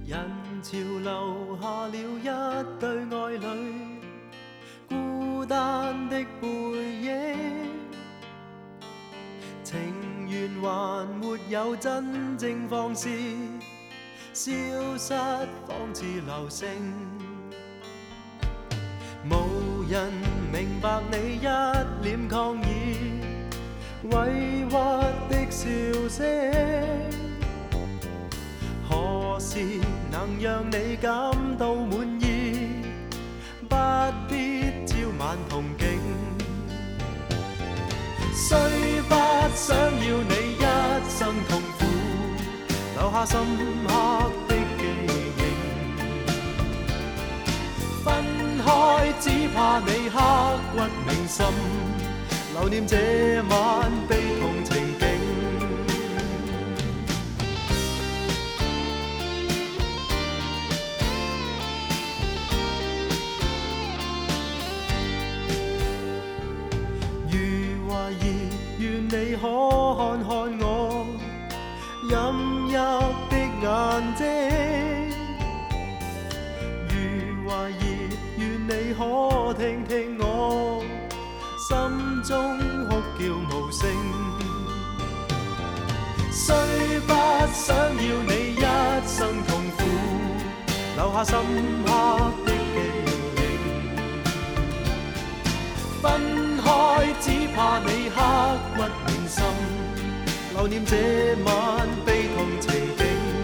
人潮留下了一對愛侶，孤單的背影，情緣還沒有真正放肆，消失仿似流星。無人明白你一臉抗議，委屈的笑聲，何時能讓你感到滿意？不必朝晚同景，雖不想要你一生痛苦，留下深刻的記憶。分開只怕你刻骨銘心，留念這晚悲痛情景。如懷疑，願你可看看我陰鬱的眼睛。如懷疑，願你可聽聽我心中哭叫無聲。雖不想要你一生痛苦，留下深刻的記憶。分開只怕你刻骨銘心，留念這晚悲痛情景。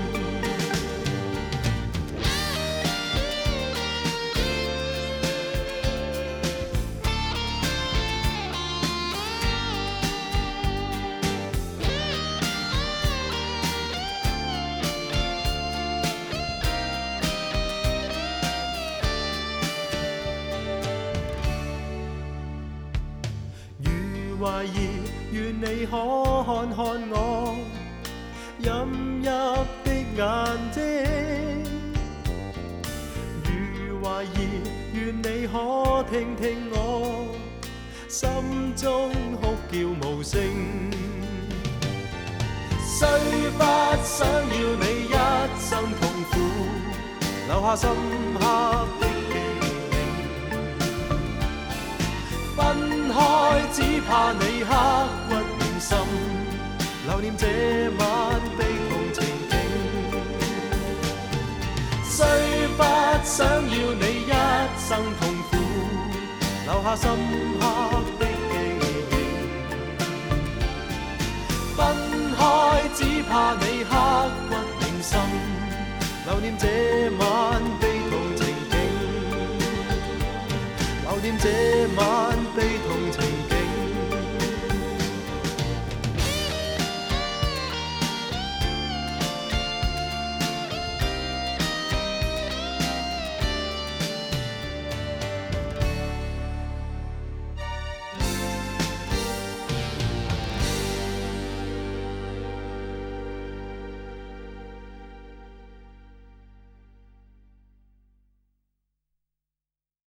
懷疑，願你可看看我陰鬱的眼睛。如懷疑，願你可聽聽我心中哭叫無聲。雖不想要你一生痛苦，留下深刻的分開只怕你刻骨銘心，留念這晚悲痛情景。雖不想要你一生痛苦，留下深刻的記憶。分開只怕你刻骨銘心，留念這晚悲痛情景。留念這晚悲痛